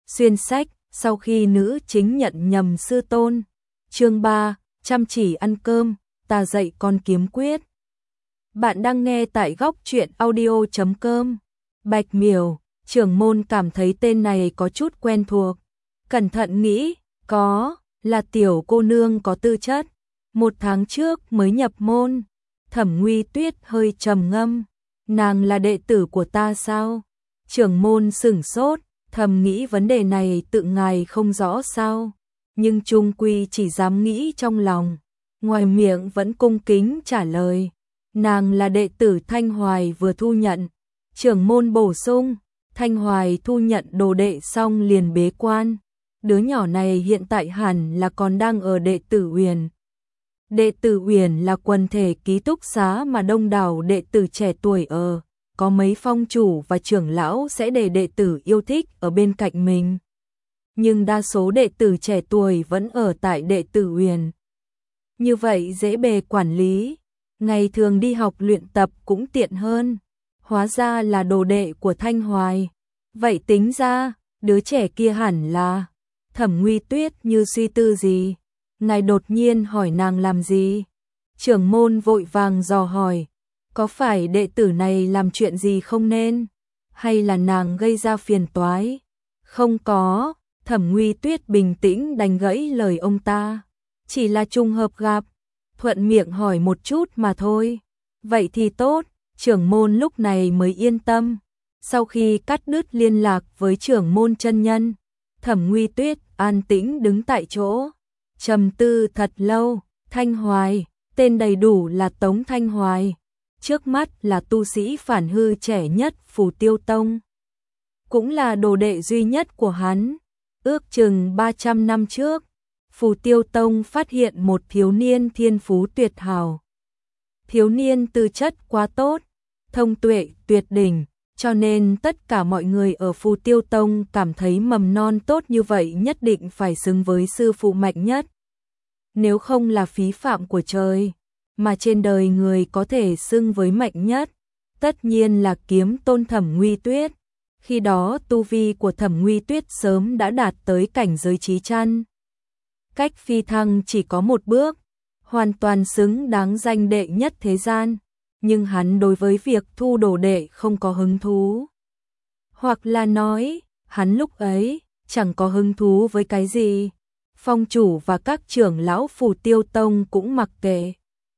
Xuyên sách, sau khi nữ chính nhận nhầm sư tôn. Chương 3, chăm chỉ ăn cơm, ta dạy con kiếm quyết. Bạn đang nghe tại góc truyện audio.com. Bạch Miểu, trưởng môn cảm thấy tên này có chút quen thuộc. Cẩn thận nghĩ, là tiểu cô nương có tư chất. 1 tháng trước mới nhập môn. Thẩm Nguy Tuyết hơi trầm ngâm. Nàng là đệ tử của ta sao? Trưởng môn sửng sốt, thầm nghĩ vấn đề này tự ngài không rõ sao? Nhưng chung quy chỉ dám nghĩ trong lòng. Ngoài miệng vẫn cung kính trả lời. Nàng là đệ tử Thanh Hoài vừa thu nhận. Trưởng môn bổ sung, Thanh Hoài thu nhận đồ đệ xong liền bế quan. Đứa nhỏ này hiện tại hẳn là còn đang ở đệ tử Uyển. Đệ tử Uyển là quần thể ký túc xá mà đông đảo đệ tử trẻ tuổi ở. Có mấy phong chủ và trưởng lão sẽ để đệ tử yêu thích ở bên cạnh mình. Nhưng đa số đệ tử trẻ tuổi vẫn ở tại đệ tử Uyển. Như vậy dễ bề quản lý. Ngày thường đi học luyện tập cũng tiện hơn. Hóa ra là đồ đệ của Thanh Hoài. Vậy tính ra, đứa trẻ kia hẳn là... Thẩm Nguy Tuyết như suy tư gì. Ngài đột nhiên hỏi nàng làm gì? Trưởng môn vội vàng dò hỏi. Có phải đệ tử này làm chuyện gì không nên? Hay là nàng gây ra phiền toái? Không có. Thẩm Nguy Tuyết bình tĩnh đánh gãy lời ông ta. Chỉ là trùng hợp gặp. Thuận miệng hỏi một chút mà thôi. Vậy thì tốt. Trưởng môn lúc này mới yên tâm. Sau khi cắt đứt liên lạc với trưởng môn chân nhân, Thẩm Nguy Tuyết an tĩnh đứng tại chỗ. Trầm tư thật lâu. Thanh Hoài, tên đầy đủ là Tống Thanh Hoài. Trước mắt là tu sĩ phản hư trẻ nhất Phù Tiêu Tông. Cũng là đồ đệ duy nhất của hắn. Ước chừng 300 năm trước, Phù Tiêu Tông phát hiện một thiếu niên thiên phú tuyệt hảo. Thiếu niên tư chất quá tốt, thông tuệ tuyệt đỉnh, cho nên tất cả mọi người ở Phù Tiêu Tông cảm thấy mầm non tốt như vậy nhất định phải xứng với sư phụ mạnh nhất. Nếu không là phí phạm của trời, mà trên đời người có thể xưng với mạnh nhất, tất nhiên là kiếm tôn Thẩm Nguy Tuyết. Khi đó tu vi của Thẩm Nguy Tuyết sớm đã đạt tới cảnh giới chí chăn. Cách phi thăng chỉ có một bước, hoàn toàn xứng đáng danh đệ nhất thế gian, nhưng hắn đối với việc thu đồ đệ không có hứng thú. Hoặc là nói, hắn lúc ấy chẳng có hứng thú với cái gì. Phong chủ và các trưởng lão Phù Tiêu Tông cũng mặc kệ.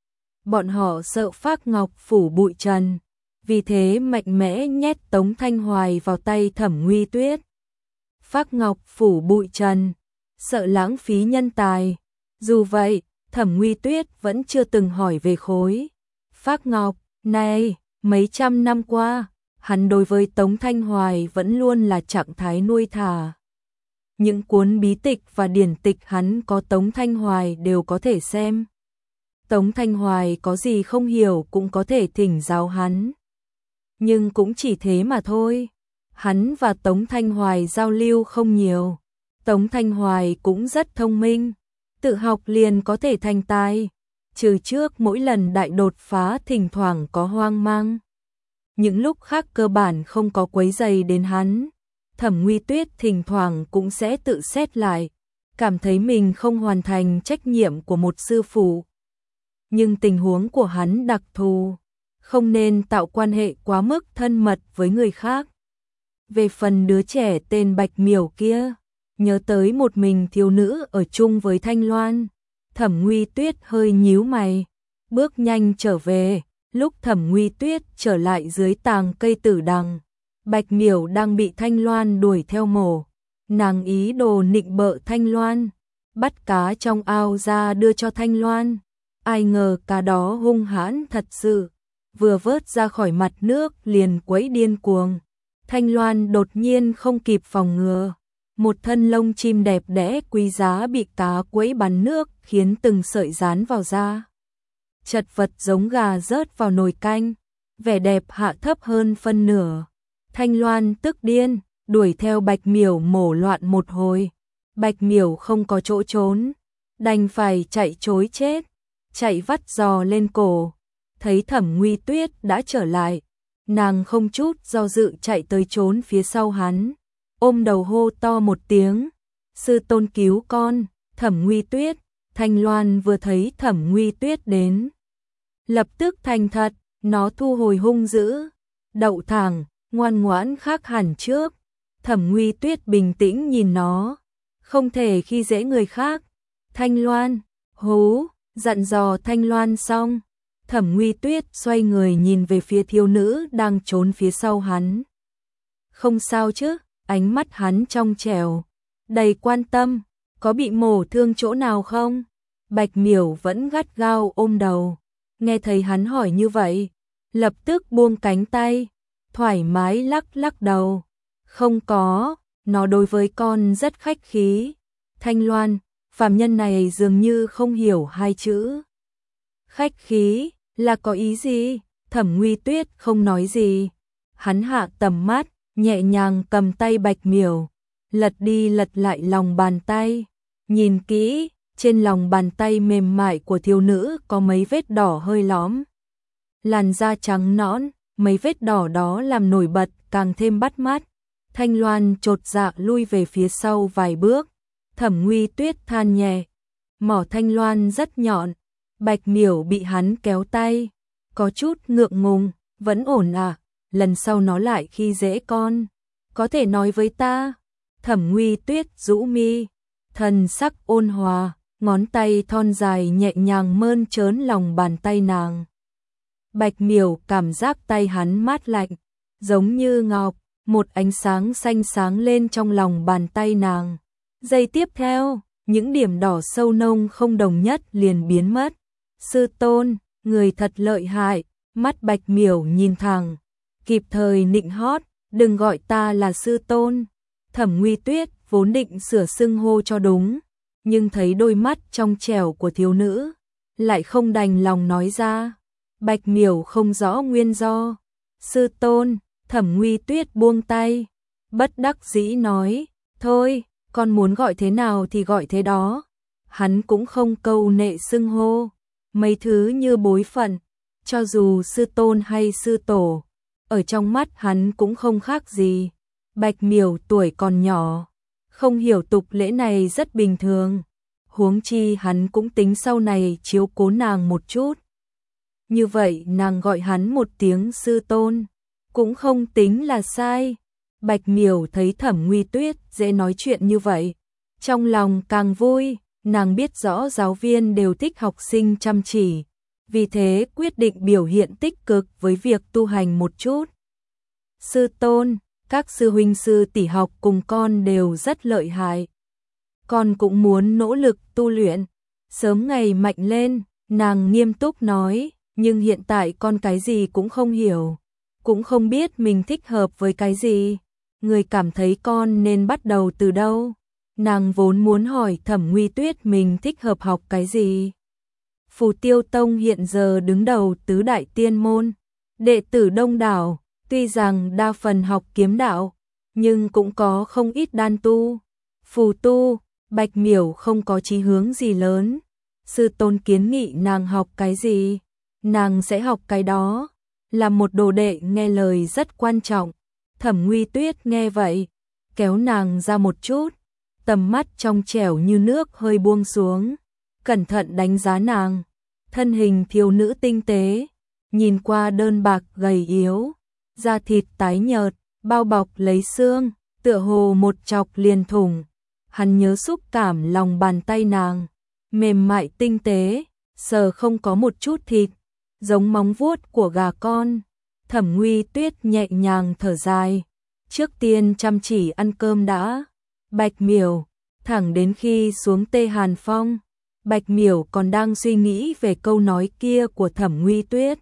Bọn họ sợ Phác Ngọc phủ bụi trần, vì thế mạnh mẽ nhét Tống Thanh Hoài vào tay Thẩm Nguy Tuyết. Phác Ngọc phủ bụi trần, sợ lãng phí nhân tài. Dù vậy, Thẩm Nguy Tuyết vẫn chưa từng hỏi về khối Phác Ngọc này. Mấy trăm năm qua, hắn đối với Tống Thanh Hoài vẫn luôn là trạng thái nuôi thả. Những cuốn bí tịch và điển tịch hắn có Tống Thanh Hoài đều có thể xem. Tống Thanh Hoài có gì không hiểu cũng có thể thỉnh giáo hắn. Nhưng cũng chỉ thế mà thôi. Hắn và Tống Thanh Hoài giao lưu không nhiều. Tống Thanh Hoài cũng rất thông minh. Tự học liền có thể thành tài. Trừ trước mỗi lần đại đột phá thỉnh thoảng có hoang mang. Những lúc khác cơ bản không có quấy rầy đến hắn. Thẩm Nguy Tuyết thỉnh thoảng cũng sẽ tự xét lại. Cảm thấy mình không hoàn thành trách nhiệm của một sư phụ. Nhưng tình huống của hắn đặc thù, không nên tạo quan hệ quá mức thân mật với người khác. Về phần đứa trẻ tên Bạch Miểu kia, nhớ tới một mình thiếu nữ ở chung với Thanh Loan, Thẩm Nguy Tuyết hơi nhíu mày, bước nhanh trở về. Lúc Thẩm Nguy Tuyết trở lại dưới tàng cây tử đằng, Bạch Miểu đang bị Thanh Loan đuổi theo mổ. Nàng ý đồ nịnh bợ Thanh Loan, bắt cá trong ao ra đưa cho Thanh Loan. Ai ngờ cá đó hung hãn thật sự, vừa vớt ra khỏi mặt nước liền quấy điên cuồng. Thanh Loan đột nhiên không kịp phòng ngừa, một thân lông chim đẹp đẽ quý giá bị cá quấy bắn nước khiến từng sợi dán vào da. Chật vật giống gà rớt vào nồi canh, vẻ đẹp hạ thấp hơn phân nửa. Thanh Loan tức điên, đuổi theo Bạch Miểu mổ loạn một hồi. Bạch Miểu không có chỗ trốn, đành phải chạy trối chết. Chạy vắt giò lên cổ, thấy Thẩm Nguy Tuyết đã trở lại, nàng không chút do dự chạy tới trốn phía sau hắn. ôm đầu hô to một tiếng, sư tôn cứu con, Thẩm Nguy Tuyết. Thanh Loan vừa thấy Thẩm Nguy Tuyết đến, lập tức thành thật, nó thu hồi hung dữ, đậu thẳng, ngoan ngoãn khác hẳn trước. Thẩm Nguy Tuyết bình tĩnh nhìn nó, không thể khi dễ người khác. Thanh Loan, hú, dặn dò Thanh Loan xong, Thẩm Nguy Tuyết xoay người nhìn về phía thiếu nữ đang trốn phía sau hắn. Không sao chứ, ánh mắt hắn trong trẻo, đầy quan tâm, có bị mổ thương chỗ nào không? Bạch Miểu vẫn gắt gao ôm đầu, nghe thấy hắn hỏi như vậy, lập tức buông cánh tay, thoải mái lắc lắc đầu. Không có, nó đối với con rất khách khí. Thanh Loan, phàm nhân này dường như không hiểu hai chữ. Khách khí, là có ý gì? Thẩm Nguy Tuyết không nói gì. Hắn hạ tầm mắt, nhẹ nhàng cầm tay Bạch Miểu, lật đi lật lại lòng bàn tay. Nhìn kỹ, trên lòng bàn tay mềm mại của thiếu nữ có mấy vết đỏ hơi lõm. Làn da trắng nõn, mấy vết đỏ đó làm nổi bật càng thêm bắt mắt. Thanh Loan chột dạ lui về phía sau vài bước. Thẩm Nguy Tuyết than nhẹ, mỏ Thanh Loan rất nhọn. Bạch Miểu bị hắn kéo tay, có chút ngượng ngùng, vẫn ổn à, lần sau nó lại khi dễ con, có thể nói với ta. Thẩm Nguy Tuyết rũ mi, thần sắc ôn hòa, ngón tay thon dài nhẹ nhàng mơn trớn lòng bàn tay nàng. Bạch Miểu cảm giác tay hắn mát lạnh, giống như ngọc, một ánh sáng xanh sáng lên trong lòng bàn tay nàng. Giây tiếp theo, những điểm đỏ sâu nông không đồng nhất liền biến mất. Sư tôn, người thật lợi hại, mắt Bạch Miểu nhìn thẳng, kịp thời nịnh hót, đừng gọi ta là sư tôn. Thẩm Nguy Tuyết vốn định sửa xưng hô cho đúng, nhưng thấy đôi mắt trong trẻo của thiếu nữ, lại không đành lòng nói ra. Bạch Miểu không rõ nguyên do. Sư tôn, Thẩm Nguy Tuyết buông tay, bất đắc dĩ nói, thôi, con muốn gọi thế nào thì gọi thế đó. Hắn cũng không câu nệ xưng hô, mấy thứ như bối phận, cho dù sư tôn hay sư tổ, ở trong mắt hắn cũng không khác gì. Bạch Miểu tuổi còn nhỏ, không hiểu tục lễ này rất bình thường, huống chi hắn cũng tính sau này chiếu cố nàng một chút. Như vậy nàng gọi hắn một tiếng sư tôn, cũng không tính là sai. Bạch Miểu thấy Thẩm Nguy Tuyết dễ nói chuyện như vậy, trong lòng càng vui, nàng biết rõ giáo viên đều thích học sinh chăm chỉ, vì thế quyết định biểu hiện tích cực với việc tu hành một chút. Sư tôn, các sư huynh sư tỷ học cùng con đều rất lợi hại. Con cũng muốn nỗ lực tu luyện, sớm ngày mạnh lên, nàng nghiêm túc nói, nhưng hiện tại con cái gì cũng không hiểu, cũng không biết mình thích hợp với cái gì. Người cảm thấy con nên bắt đầu từ đâu? Nàng vốn muốn hỏi Thẩm Nguy Tuyết mình thích hợp học cái gì. Phù Tiêu Tông hiện giờ đứng đầu tứ đại tiên môn, đệ tử đông đảo, tuy rằng đa phần học kiếm đạo, nhưng cũng có không ít đan tu, phù tu. Bạch Miểu không có chí hướng gì lớn, sư tôn kiến nghị nàng học cái gì, nàng sẽ học cái đó, là một đồ đệ nghe lời rất quan trọng. Thẩm Nguy Tuyết nghe vậy, kéo nàng ra một chút, tầm mắt trong trẻo như nước hơi buông xuống, cẩn thận đánh giá nàng, thân hình thiếu nữ tinh tế, nhìn qua đơn bạc gầy yếu, da thịt tái nhợt, bao bọc lấy xương, tựa hồ một chọc liền thủng. Hắn nhớ xúc cảm lòng bàn tay nàng, mềm mại tinh tế, sờ không có một chút thịt, giống móng vuốt của gà con. Thẩm Nguy Tuyết nhẹ nhàng thở dài, trước tiên chăm chỉ ăn cơm đã. Bạch Miểu, thẳng đến khi xuống Tê Hàn Phong, Bạch Miểu còn đang suy nghĩ về câu nói kia của Thẩm Nguy Tuyết.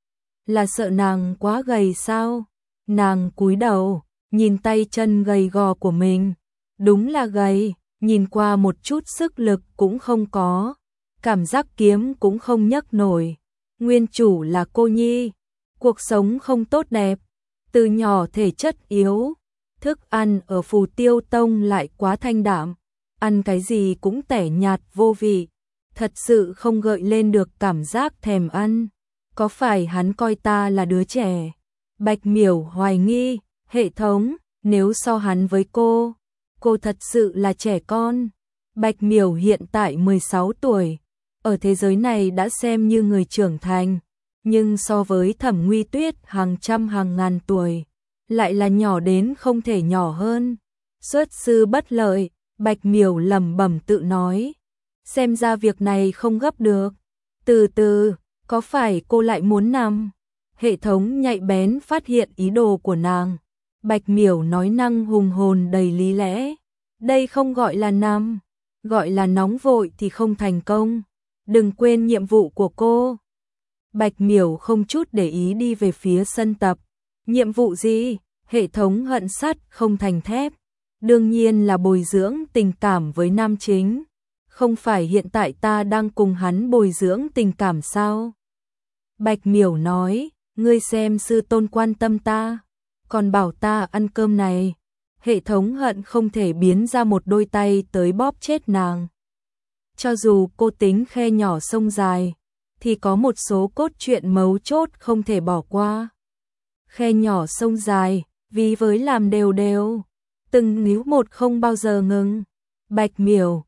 Là sợ nàng quá gầy sao? Nàng cúi đầu, nhìn tay chân gầy gò của mình. Đúng là gầy, nhìn qua một chút sức lực cũng không có, cảm giác kiếm cũng không nhấc nổi. Nguyên chủ là cô nhi, cuộc sống không tốt đẹp, từ nhỏ thể chất yếu, thức ăn ở Phù Tiêu Tông lại quá thanh đạm, ăn cái gì cũng tẻ nhạt vô vị, thật sự không gợi lên được cảm giác thèm ăn. Có phải hắn coi ta là đứa trẻ? Bạch Miểu hoài nghi, hệ thống, nếu so hắn với cô thật sự là trẻ con. Bạch Miểu hiện tại 16 tuổi, ở thế giới này đã xem như người trưởng thành, nhưng so với Thẩm Nguy Tuyết hàng trăm hàng ngàn tuổi, lại là nhỏ đến không thể nhỏ hơn. Xuất sư bất lợi, Bạch Miểu lẩm bẩm tự nói, xem ra việc này không gấp được. Từ từ, có phải cô lại muốn nằm? Hệ thống nhạy bén phát hiện ý đồ của nàng. Bạch Miểu nói năng hùng hồn đầy lý lẽ. Đây không gọi là nằm, gọi là nóng vội thì không thành công. Đừng quên nhiệm vụ của cô. Bạch Miểu không chút để ý đi về phía sân tập. Nhiệm vụ gì? Hệ thống hận sắt không thành thép. Đương nhiên là bồi dưỡng tình cảm với nam chính. Không phải hiện tại ta đang cùng hắn bồi dưỡng tình cảm sao? Bạch Miểu nói, ngươi xem sư tôn quan tâm ta, còn bảo ta ăn cơm này. Hệ thống hận không thể biến ra một đôi tay tới bóp chết nàng. Cho dù cô tính khe nhỏ sông dài, thì có một số cốt truyện mấu chốt không thể bỏ qua. Khe nhỏ sông dài, vì với làm đều đều, từng níu một không bao giờ ngừng. Bạch Miểu,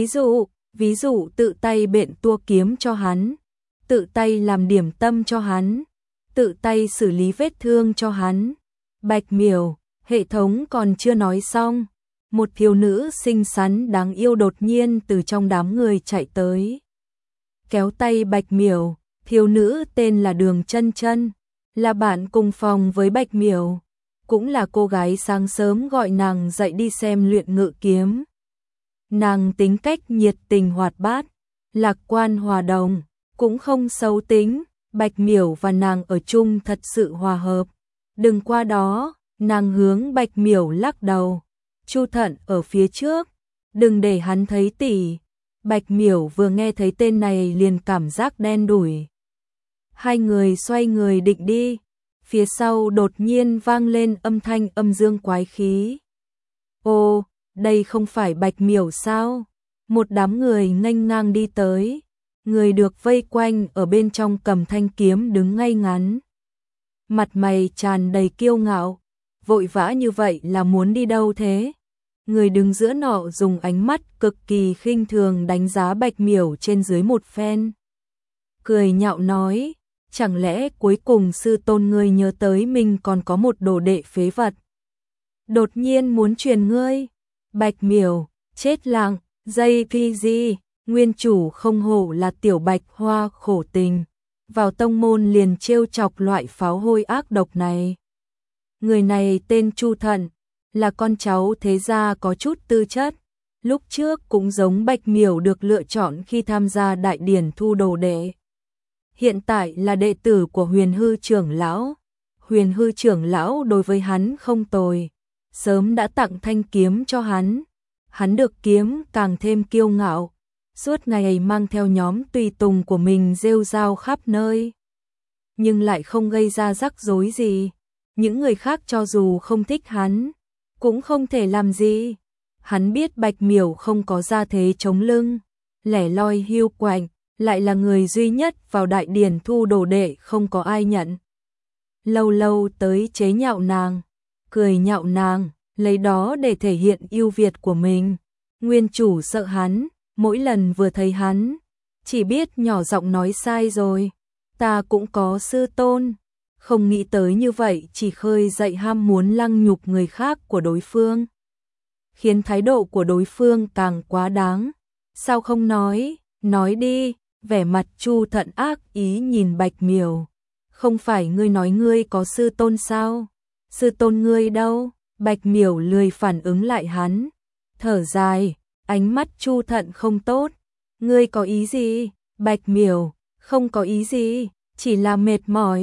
ví dụ tự tay bện tua kiếm cho hắn, tự tay làm điểm tâm cho hắn, tự tay xử lý vết thương cho hắn. Bạch Miểu, hệ thống còn chưa nói xong, một thiếu nữ xinh xắn đáng yêu đột nhiên từ trong đám người chạy tới. Kéo tay Bạch Miểu, thiếu nữ tên là Đường Chân Chân, là bạn cùng phòng với Bạch Miểu, cũng là cô gái sáng sớm gọi nàng dậy đi xem luyện ngự kiếm. Nàng tính cách nhiệt tình hoạt bát, lạc quan hòa đồng, cũng không xấu tính. Bạch Miểu và nàng ở chung thật sự hòa hợp. Đừng qua đó, nàng hướng Bạch Miểu lắc đầu. Chu Thận ở phía trước, đừng để hắn thấy tỷ. Bạch Miểu vừa nghe thấy tên này liền cảm giác đen đủi. Hai người xoay người định đi, phía sau đột nhiên vang lên âm thanh âm dương quái khí. Ô, đây không phải Bạch Miểu sao? Một đám người nghênh ngang đi tới, người được vây quanh ở bên trong cầm thanh kiếm đứng ngay ngắn. Mặt mày tràn đầy kiêu ngạo, vội vã như vậy là muốn đi đâu thế? Người đứng giữa nọ dùng ánh mắt cực kỳ khinh thường đánh giá Bạch Miểu trên dưới một phen. Cười nhạo nói, chẳng lẽ cuối cùng sư tôn ngươi nhớ tới mình còn có một đồ đệ phế vật. Đột nhiên muốn truyền ngươi. Bạch Miểu, chết lặng, JPG, nguyên chủ không hổ là tiểu Bạch Hoa khổ tình. Vào tông môn liền trêu chọc loại pháo hôi ác độc này. Người này tên Chu Thận, là con cháu thế gia có chút tư chất. Lúc trước cũng giống Bạch Miểu được lựa chọn khi tham gia đại điển thu đồ đệ. Hiện tại là đệ tử của Huyền Hư trưởng lão. Huyền Hư trưởng lão đối với hắn không tồi, sớm đã tặng thanh kiếm cho hắn. Hắn được kiếm càng thêm kiêu ngạo, suốt ngày mang theo nhóm tùy tùng của mình rêu rao khắp nơi. Nhưng lại không gây ra rắc rối gì. Những người khác cho dù không thích hắn, cũng không thể làm gì. Hắn biết Bạch Miểu không có gia thế chống lưng, lẻ loi hiu quạnh, lại là người duy nhất vào đại điển thu đồ đệ không có ai nhận. Lâu lâu tới chế nhạo nàng, cười nhạo nàng, lấy đó để thể hiện ưu việt của mình. Nguyên chủ sợ hắn, mỗi lần vừa thấy hắn, chỉ biết nhỏ giọng nói sai rồi. Ta cũng có sư tôn. Không nghĩ tới như vậy chỉ khơi dậy ham muốn lăng nhục người khác của đối phương, khiến thái độ của đối phương càng quá đáng. Sao không nói đi. Vẻ mặt Chu Thận ác ý nhìn Bạch Miểu. Không phải ngươi nói ngươi có sư tôn sao? Sư tôn ngươi đâu? Bạch Miểu lười phản ứng lại hắn, thở dài, ánh mắt Chu Thận không tốt. Ngươi có ý gì? Bạch Miểu, không có ý gì, chỉ là mệt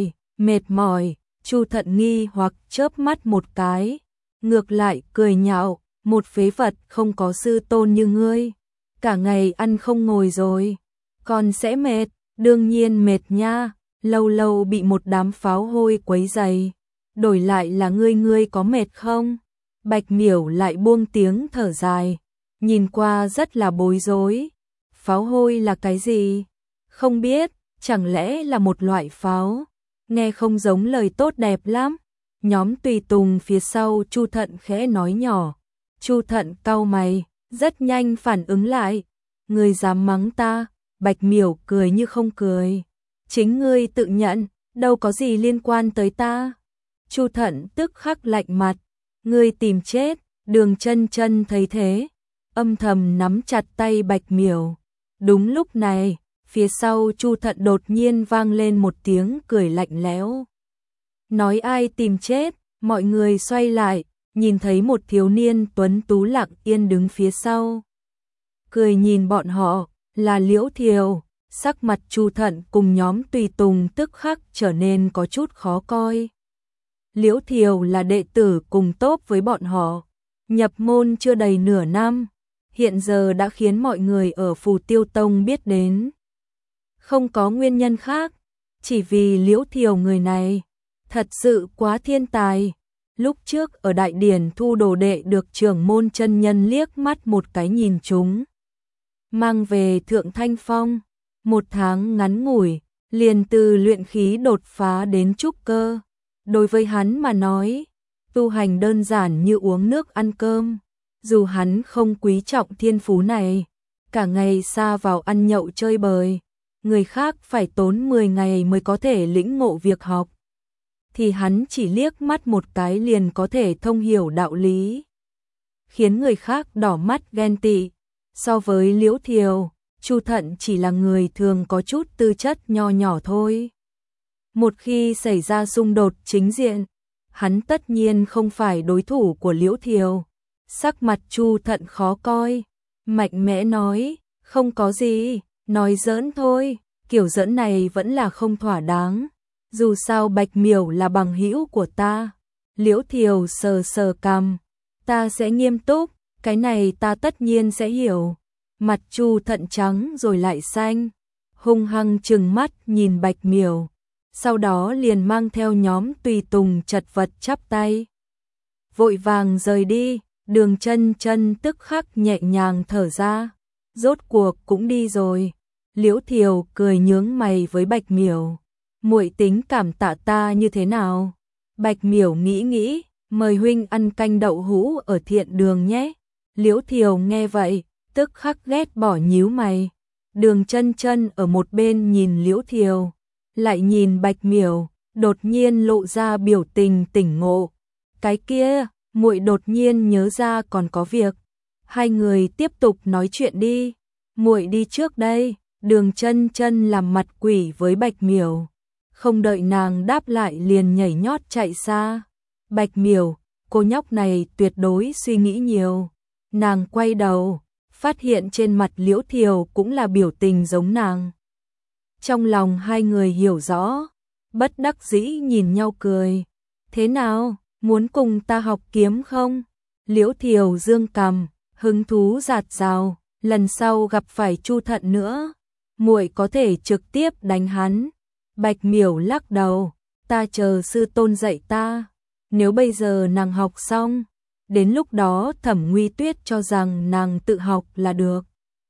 mỏi. Chu Thận nghi hoặc chớp mắt một cái, ngược lại cười nhạo, một phế vật không có sư tôn như ngươi, cả ngày ăn không ngồi rồi, còn sẽ mệt. Đương nhiên mệt nha, lâu lâu bị một đám pháo hôi quấy rầy. Đổi lại là ngươi có mệt không? Bạch Miểu lại buông tiếng thở dài, nhìn qua rất là bối rối. Pháo hôi là cái gì? Không biết, chẳng lẽ là một loại pháo? Nghe không giống lời tốt đẹp lắm. Nhóm tùy tùng phía sau Chu Thận khẽ nói nhỏ. Chu Thận cau mày, rất nhanh phản ứng lại. Ngươi dám mắng ta? Bạch Miểu cười như không cười. Chính ngươi tự nhận, đâu có gì liên quan tới ta. Chu Thận tức khắc lạnh mặt. Ngươi tìm chết. Đường Chân Chân thấy thế, âm thầm nắm chặt tay Bạch Miểu. Đúng lúc này, phía sau Chu Thận đột nhiên vang lên một tiếng cười lạnh lẽo. Nói ai tìm chết, mọi người xoay lại, nhìn thấy một thiếu niên tuấn tú lặng yên đứng phía sau. Cười nhìn bọn họ, là Liễu Thiều, sắc mặt Chu Thận cùng nhóm tùy tùng tức khắc trở nên có chút khó coi. Liễu Thiều là đệ tử cùng tốp với bọn họ, nhập môn chưa đầy nửa năm, hiện giờ đã khiến mọi người ở Phù Tiêu Tông biết đến. Không có nguyên nhân khác, chỉ vì Liễu Thiều người này thật sự quá thiên tài. Lúc trước ở đại điển thu đồ đệ được trưởng môn chân nhân liếc mắt một cái nhìn chúng, mang về Thượng Thanh Phong, 1 tháng ngắn ngủi, liền từ luyện khí đột phá đến trúc cơ. Đối với hắn mà nói, tu hành đơn giản như uống nước ăn cơm, dù hắn không quý trọng thiên phú này, cả ngày sa vào ăn nhậu chơi bời, người khác phải tốn 10 ngày mới có thể lĩnh ngộ việc học, thì hắn chỉ liếc mắt một cái liền có thể thông hiểu đạo lý, khiến người khác đỏ mắt ghen tị. So với Liễu Thiều, Chu Thận chỉ là người thường có chút tư chất nho nhỏ thôi. Một khi xảy ra xung đột chính diện, hắn tất nhiên không phải đối thủ của Liễu Thiều. Sắc mặt Chu Thận khó coi, mạnh mẽ nói, không có gì, nói giỡn thôi, kiểu giỡn này vẫn là không thỏa đáng. Dù sao Bạch Miểu là bằng hữu của ta. Liễu Thiều sờ sờ cằm, ta sẽ nghiêm túc, cái này ta tất nhiên sẽ hiểu. Mặt Chu Thận trắng rồi lại xanh, hung hăng trừng mắt nhìn Bạch Miểu, sau đó liền mang theo nhóm tùy tùng chật vật chắp tay, vội vàng rời đi. Đường Chân Chân tức khắc nhẹ nhàng thở ra, rốt cuộc cũng đi rồi. Liễu Thiều cười nhướng mày với Bạch Miểu, muội tính cảm tạ ta như thế nào? Bạch Miểu nghĩ nghĩ, mời huynh ăn canh đậu hũ ở Thiện Đường nhé. Liễu Thiều nghe vậy, tức khắc ghét bỏ nhíu mày. Đường Chân Chân ở một bên nhìn Liễu Thiều, lại nhìn Bạch Miểu, đột nhiên lộ ra biểu tình tỉnh ngộ. Cái kia, muội đột nhiên nhớ ra còn có việc. Hai người tiếp tục nói chuyện đi. Muội đi trước đây. Đường Chân Chân làm mặt quỷ với Bạch Miểu, không đợi nàng đáp lại liền nhảy nhót chạy xa. Bạch Miểu, cô nhóc này tuyệt đối suy nghĩ nhiều. Nàng quay đầu, phát hiện trên mặt Liễu Thiều cũng là biểu tình giống nàng. Trong lòng hai người hiểu rõ, bất đắc dĩ nhìn nhau cười. Thế nào, muốn cùng ta học kiếm không? Liễu Thiều dương cằm, hứng thú rạt rào, lần sau gặp phải Chu Thận nữa, muội có thể trực tiếp đánh hắn. Bạch Miểu lắc đầu, ta chờ sư tôn dạy ta. Nếu bây giờ nàng học xong, đến lúc đó Thẩm Nguy Tuyết cho rằng nàng tự học là được,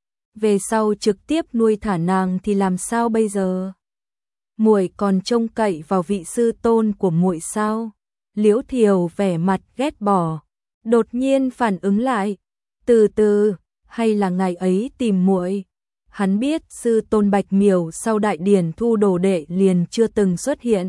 về sau trực tiếp nuôi thả nàng thì làm sao bây giờ? Muội còn trông cậy vào vị sư tôn của muội sao? Liễu Thiều vẻ mặt ghét bỏ, đột nhiên phản ứng lại, từ từ, hay là ngày ấy tìm muội? Hắn biết sư tôn Bạch Miểu sau đại điển thu đồ đệ liền chưa từng xuất hiện.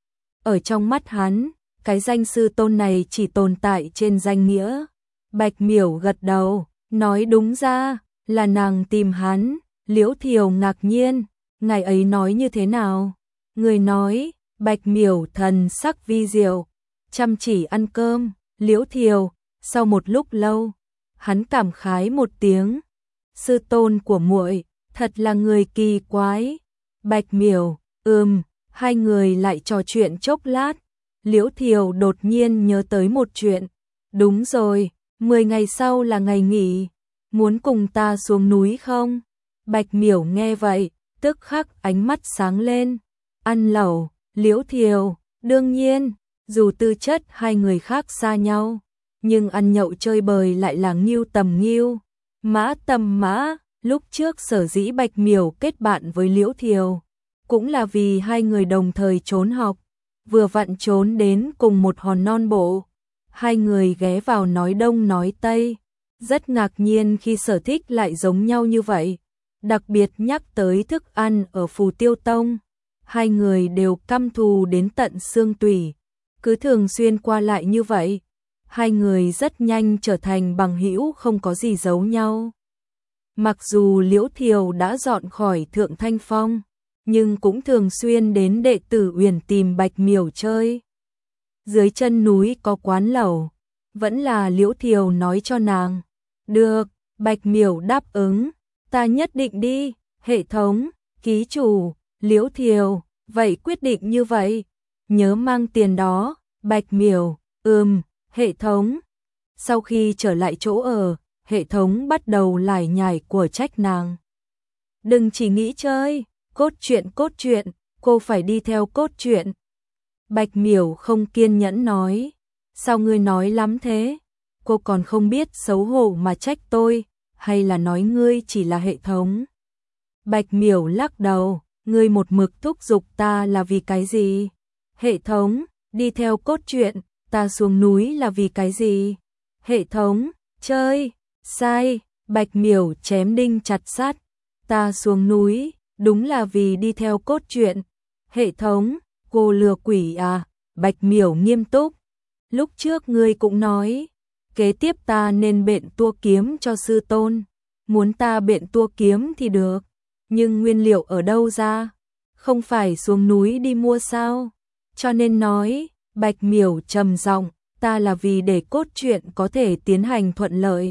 Ở trong mắt hắn, cái danh sư tôn này chỉ tồn tại trên danh nghĩa. Bạch Miểu gật đầu, nói đúng ra là nàng tìm hắn. Liễu Thiều ngạc nhiên, ngày ấy nói như thế nào? Người nói, Bạch Miểu thần sắc vi diệu, chăm chỉ ăn cơm. Liễu Thiều, sau một lúc lâu, hắn cảm khái một tiếng, sư tôn của muội thật là người kỳ quái. Bạch Miểu, hai người lại trò chuyện chốc lát. Liễu Thiều đột nhiên nhớ tới một chuyện. Đúng rồi, 10 ngày sau là ngày nghỉ, muốn cùng ta xuống núi không? Bạch Miểu nghe vậy, tức khắc ánh mắt sáng lên. Ăn lẩu, Liễu Thiều, đương nhiên, dù tư chất hai người khác xa nhau, nhưng ăn nhậu chơi bời lại là ngưu tầm ngưu, mã tầm mã. Lúc trước sở dĩ Bạch Miểu kết bạn với Liễu Thiều, cũng là vì hai người đồng thời trốn học. vừa vặn trốn đến cùng một hòn non bộ. Hai người ghé vào nói đông nói tây, rất ngạc nhiên khi sở thích lại giống nhau như vậy. Đặc biệt nhắc tới thức ăn ở Phù Tiêu Tông, hai người đều căm thù đến tận xương tủy, cứ thường xuyên qua lại như vậy. Hai người rất nhanh trở thành bằng hữu không có gì giấu nhau. Mặc dù Liễu Thiều đã dọn khỏi Thượng Thanh Phong, nhưng cũng thường xuyên đến đệ tử Uyển tìm Bạch Miểu chơi. Dưới chân núi có quán lẩu, vẫn là Liễu Thiều nói cho nàng. Được, Bạch Miểu đáp ứng, ta nhất định đi. Hệ thống, ký chủ, Liễu Thiều, vậy quyết định như vậy, nhớ mang tiền đó. Bạch Miểu, hệ thống. Sau khi trở lại chỗ ở, hệ thống bắt đầu lải nhải của trách nàng. Đừng chỉ nghĩ chơi, cốt truyện, cô phải đi theo cốt truyện. Bạch Miểu không kiên nhẫn nói, sao ngươi nói lắm thế? Cô còn không biết xấu hổ mà trách tôi, hay là nói ngươi chỉ là hệ thống? Bạch Miểu lắc đầu, ngươi một mực thúc giục ta là vì cái gì? Hệ thống, đi theo cốt truyện, ta xuống núi là vì cái gì? Hệ thống, chơi, sai. Bạch Miểu chém đinh chặt sắt, ta xuống núi, đúng là vì đi theo cốt truyện. Hệ thống, cô lừa quỷ à? Bạch Miểu nghiêm túc, lúc trước ngươi cũng nói, kế tiếp ta nên bện tua kiếm cho sư tôn. Muốn ta bện tua kiếm thì được, nhưng nguyên liệu ở đâu ra? Không phải xuống núi đi mua sao? Cho nên nói, Bạch Miểu trầm giọng, ta là vì để cốt truyện có thể tiến hành thuận lợi,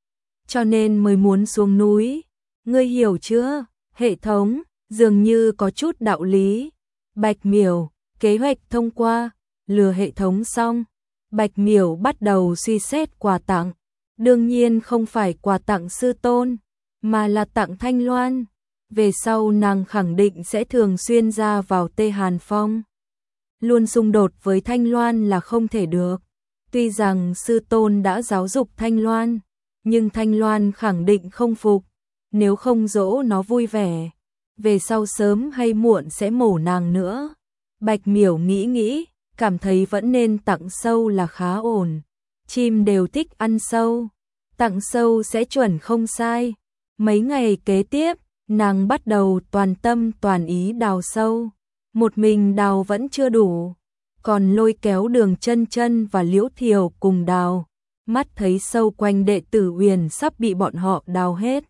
cho nên mới muốn xuống núi. Ngươi hiểu chưa? Hệ thống, dường như có chút đạo lý. Bạch Miểu, kế hoạch thông qua, lừa hệ thống xong. Bạch Miểu bắt đầu suy xét quà tặng. Đương nhiên không phải quà tặng sư tôn, mà là tặng Thanh Loan. Về sau nàng khẳng định sẽ thường xuyên ra vào Tê Hàn Phong. Luôn xung đột với Thanh Loan là không thể được. Tuy rằng sư tôn đã giáo dục Thanh Loan, nhưng Thanh Loan khẳng định không phục. Nếu không dỗ nó vui vẻ, về sau sớm hay muộn sẽ mổ nàng nữa. Bạch Miểu nghĩ, cảm thấy vẫn nên tặng sâu là khá ổn. Chim đều thích ăn sâu, tặng sâu sẽ chuẩn không sai. Mấy ngày kế tiếp, nàng bắt đầu toàn tâm toàn ý đào sâu. Một mình đào vẫn chưa đủ, còn lôi kéo Đường Chân Chân và Liễu Thiều cùng đào. Mắt thấy sâu quanh đệ tử Uyển sắp bị bọn họ đào hết,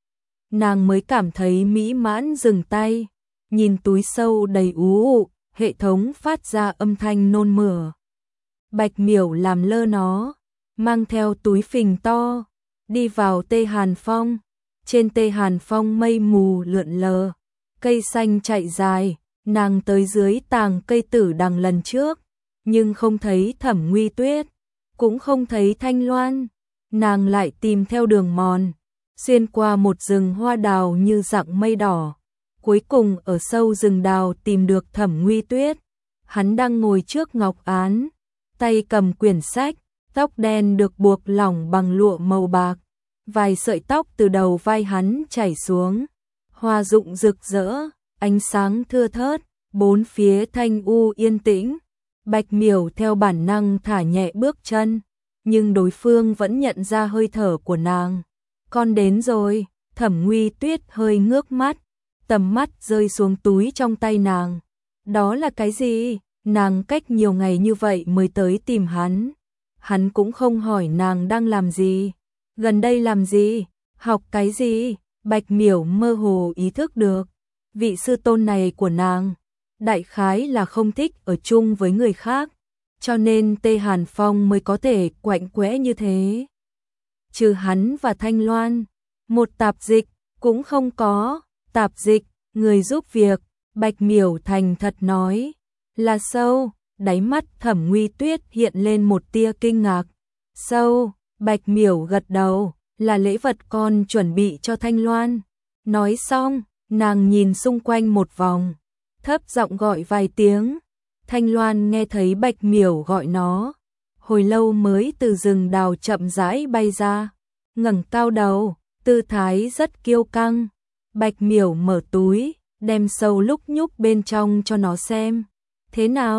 nàng mới cảm thấy mỹ mãn dừng tay. Nhìn túi sâu đầy ú, hệ thống phát ra âm thanh nôn mửa. Bạch Miểu làm lơ nó, mang theo túi phình to, đi vào Tê Hàn Phong. Trên Tê Hàn Phong mây mù lượn lờ, cây xanh chạy dài. Nàng tới dưới tàng cây tử đằng lần trước, nhưng không thấy Thẩm Nguy Tuyết, cũng không thấy Thanh Loan. Nàng lại tìm theo đường mòn, xuyên qua một rừng hoa đào như dạng mây đỏ. Cuối cùng ở sâu rừng đào tìm được Thẩm Nguy Tuyết. Hắn đang ngồi trước ngọc án, tay cầm quyển sách, tóc đen được buộc lỏng bằng lụa màu bạc. Vài sợi tóc từ đầu vai hắn chảy xuống, hoa rụng rực rỡ, ánh sáng thưa thớt, bốn phía thanh u yên tĩnh. Bạch Miểu theo bản năng thả nhẹ bước chân, nhưng đối phương vẫn nhận ra hơi thở của nàng. Con đến rồi. Thẩm Nguy Tuyết hơi ngước mắt, tầm mắt rơi xuống túi trong tay nàng. Đó là cái gì? Nàng cách nhiều ngày như vậy mới tới tìm hắn. Hắn cũng không hỏi nàng đang làm gì, gần đây làm gì, học cái gì. Bạch Miểu mơ hồ ý thức được, vị sư tôn này của nàng đại khái là không thích ở chung với người khác, cho nên Tê Hàn Phong mới có thể quạnh quẽ như thế. Trừ hắn và Thanh Loan, một tạp dịch cũng không có. Tạp dịch, người giúp việc. Bạch Miểu thành thật nói, là sâu. Đáy mắt Thẩm Nguy Tuyết hiện lên một tia kinh ngạc. Sâu. Bạch Miểu gật đầu, là lễ vật con chuẩn bị cho Thanh Loan. Nói xong, nàng nhìn xung quanh một vòng, thấp giọng gọi vài tiếng. Thanh Loan nghe thấy Bạch Miểu gọi nó, hồi lâu mới từ rừng đào chậm rãi bay ra, ngẩng cao đầu, tư thái rất kiêu căng. Bạch Miểu mở túi, đem sâu lúc nhúc bên trong cho nó xem. Thế nào,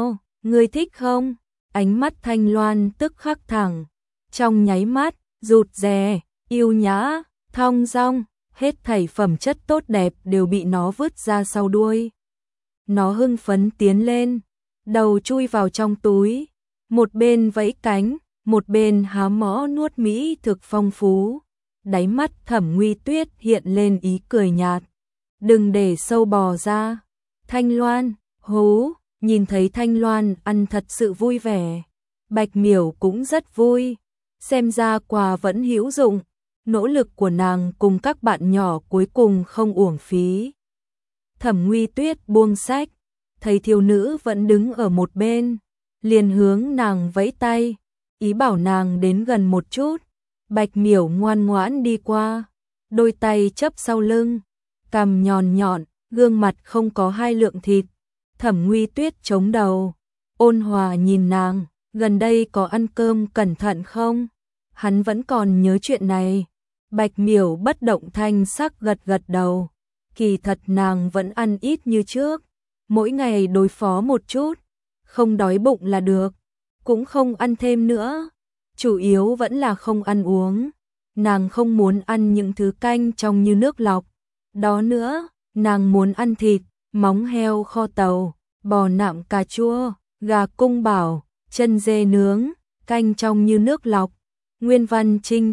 Ngươi thích không? Ánh mắt Thanh Loan tức khắc thẳng, trong nháy mắt, rụt rè, yêu nhã, thong dong, hết thảy phẩm chất tốt đẹp đều bị nó vứt ra sau đuôi. Nó hưng phấn tiến lên, đầu chui vào trong túi, một bên vẫy cánh, một bên há mõ nuốt mỹ thực phong phú. Đáy mắt Thẩm Nguy Tuyết hiện lên ý cười nhạt. Đừng để sâu bò ra. Thanh Loan, hú, nhìn thấy Thanh Loan ăn thật sự vui vẻ. Bạch Miểu cũng rất vui. Xem ra quà vẫn hữu dụng. Nỗ lực của nàng cùng các bạn nhỏ cuối cùng không uổng phí. Thẩm Nguy Tuyết buông sách, thấy thiếu nữ vẫn đứng ở một bên, liền hướng nàng vẫy tay, ý bảo nàng đến gần một chút. Bạch Miểu ngoan ngoãn đi qua, đôi tay chấp sau lưng, cằm nhọn nhọn, gương mặt không có hai lượng thịt. Thẩm Nguy Tuyết chống đầu, ôn hòa nhìn nàng, gần đây có ăn cơm cẩn thận không? Hắn vẫn còn nhớ chuyện này. Bạch Miểu bất động thanh sắc gật gật đầu. Kỳ thật nàng vẫn ăn ít như trước, mỗi ngày đối phó một chút, không đói bụng là được, cũng không ăn thêm nữa. Chủ yếu vẫn là không ăn uống. Nàng không muốn ăn những thứ canh trong như nước lọc. Đó nữa, nàng muốn ăn thịt, móng heo kho tàu, bò nạm cà chua, gà cung bảo, chân dê nướng, canh trong như nước lọc. Nguyên văn Trinh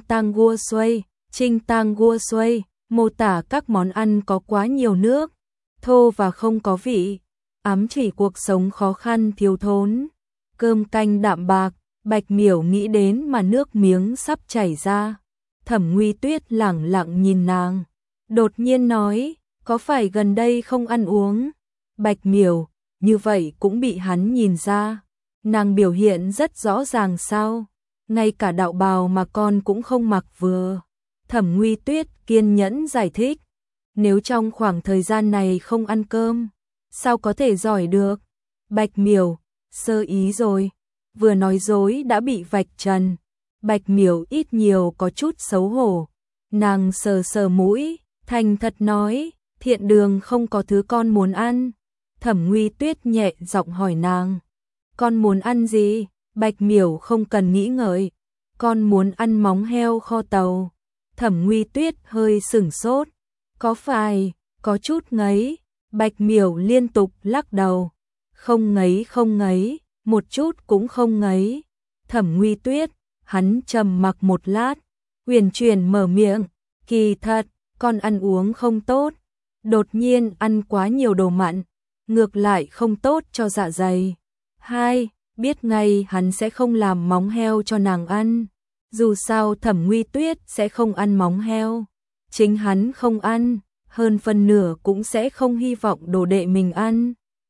Tang Gua Xuây, mô tả các món ăn có quá nhiều nước, thô và không có vị, ám chỉ cuộc sống khó khăn thiếu thốn. Cơm canh đạm bạc, Bạch Miểu nghĩ đến mà nước miếng sắp chảy ra. Thẩm Nguy Tuyết lẳng lặng nhìn nàng, đột nhiên nói, có phải gần đây không ăn uống? Bạch Miểu, như vậy cũng bị hắn nhìn ra. Nàng biểu hiện rất rõ ràng sao? Ngay cả đạo bào mà con cũng không mặc vừa. Thẩm Nguy Tuyết kiên nhẫn giải thích, nếu trong khoảng thời gian này không ăn cơm, sao có thể giỏi được? Bạch Miểu, sơ ý rồi, vừa nói dối đã bị vạch trần. Bạch Miểu ít nhiều có chút xấu hổ, nàng sờ sờ mũi, thành thật nói, thiện đường không có thứ con muốn ăn. Thẩm Nguy Tuyết nhẹ giọng hỏi nàng, con muốn ăn gì? Bạch Miểu không cần nghĩ ngợi, con muốn ăn móng heo kho tàu. Thẩm Nguy Tuyết hơi sửng sốt, có phải, có chút ngấy. Bạch Miểu liên tục lắc đầu, không ngấy, một chút cũng không ngấy. Thẩm Nguy Tuyết, hắn trầm mặc một lát, huyền chuyển mở miệng, kỳ thật, con ăn uống không tốt, đột nhiên ăn quá nhiều đồ mặn, ngược lại không tốt cho dạ dày. Hai, biết ngay hắn sẽ không làm móng heo cho nàng ăn. Dù sao Thẩm Nguy Tuyết sẽ không ăn móng heo, chính hắn không ăn, hơn phân nửa cũng sẽ không hy vọng đồ đệ mình ăn.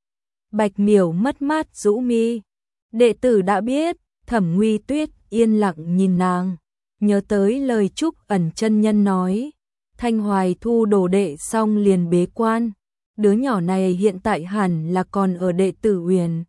Bạch Miểu mất mát rũ mi, đệ tử đã biết. Thẩm Nguy Tuyết yên lặng nhìn nàng, nhớ tới lời Trúc Ẩn chân nhân nói, Thanh Hoài thu đồ đệ xong liền bế quan, đứa nhỏ này hiện tại hẳn là còn ở đệ tử Uyển.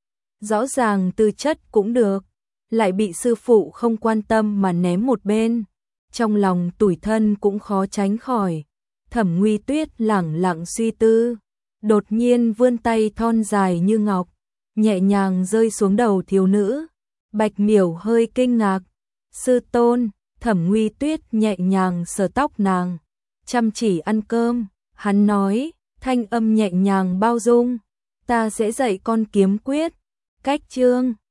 Rõ ràng tư chất cũng được, lại bị sư phụ không quan tâm mà ném một bên, trong lòng tủi thân cũng khó tránh khỏi. Thẩm Nguy Tuyết lẳng lặng suy tư, đột nhiên vươn tay thon dài như ngọc, nhẹ nhàng rơi xuống đầu thiếu nữ. Bạch Miểu hơi kinh ngạc, sư tôn. Thẩm Nguy Tuyết nhẹ nhàng sờ tóc nàng, chăm chỉ ăn cơm. Hắn nói, thanh âm nhẹ nhàng bao dung, ta sẽ dạy con kiếm quyết. Cách chương